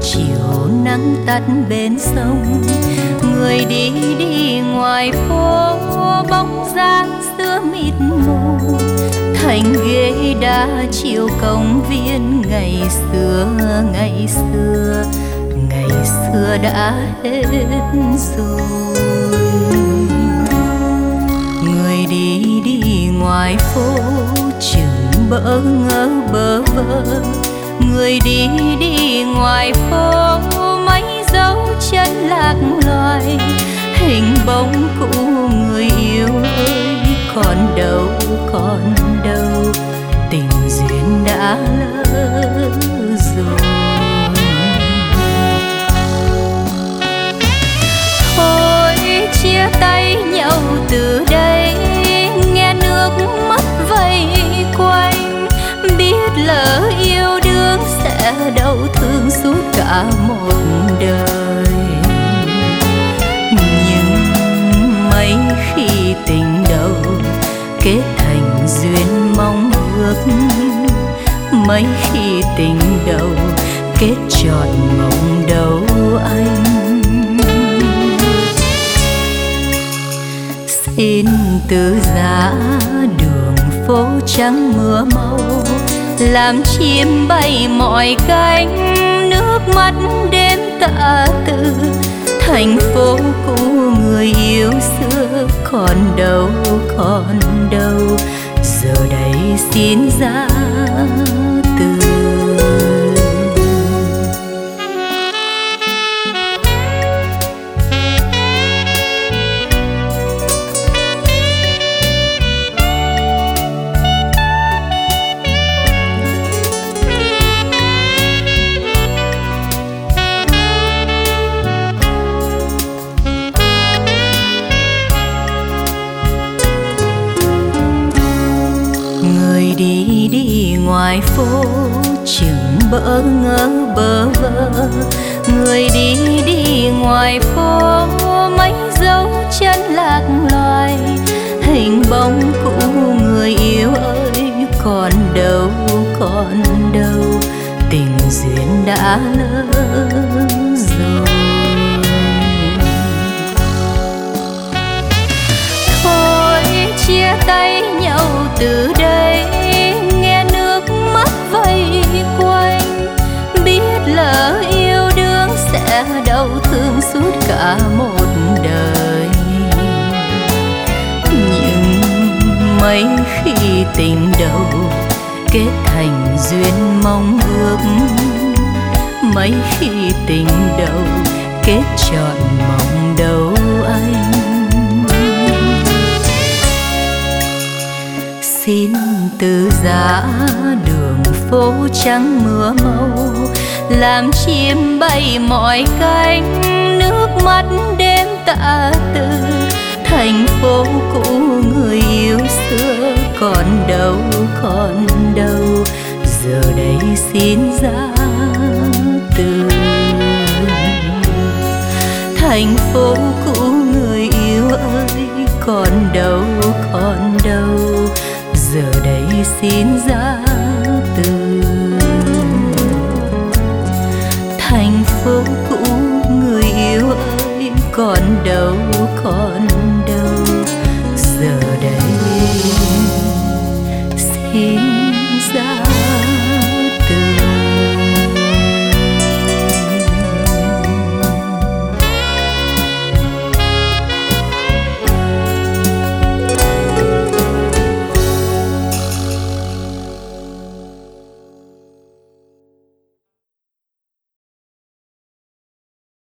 chiều nắng tắt bên sông. Người đi đi ngoài phố, bóng dáng xưa mịt mù. Thành ghế đá chiều công viên ngày xưa, ngày xưa, ngày xưa đã hết rồi. Người đi đi ngoài phố, chừng bỡ ngỡ bơ vơ. Người đi đi ngoài phố, mấy dấu chân lạc loài. Hình bóng cũ người yêu ơi, còn đâu, còn đâu, tình duyên đã lỡ rồi. Thôi chia tay nhau từ đây, nghe nước mắt vây quanh. Biết lỡ yêu đương sẽ đau thương suốt cả một đời. Nhưng mấy khi tình đầu kết thành duyên mong ước, mấy khi tình đầu kết trọn mộng đầu anh. Xin từ giá đường phố trắng mưa mau, làm chim bay mọi cánh. Nước mắt đêm tạ từ, thành phố cũ người yêu xưa còn đâu, còn đâu, giờ đây xin ra từ. Đi đi ngoài phố, chừng bỡ ngỡ bơ vơ. Người đi đi ngoài phố, mấy dấu chân lạc loài. Hình bóng cũ người yêu ơi, còn đâu, còn đâu, tình duyên đã lỡ rồi. Thôi chia tay nhau từ đây, lỡ yêu đương sẽ đau thương suốt cả một đời. Nhưng mấy khi tình đầu kết thành duyên mong ước, mấy khi tình đầu kết trọn mộng đầu anh. Xin từ giá đường phố trắng mưa mau, làm chim bay mọi cánh. Nước mắt đêm tạ từ, thành phố cũ người yêu xưa còn đâu, còn đâu, giờ đây xin ra từ. Thành phố cũ người yêu ơi, còn đâu, còn đâu, giờ đây xin ra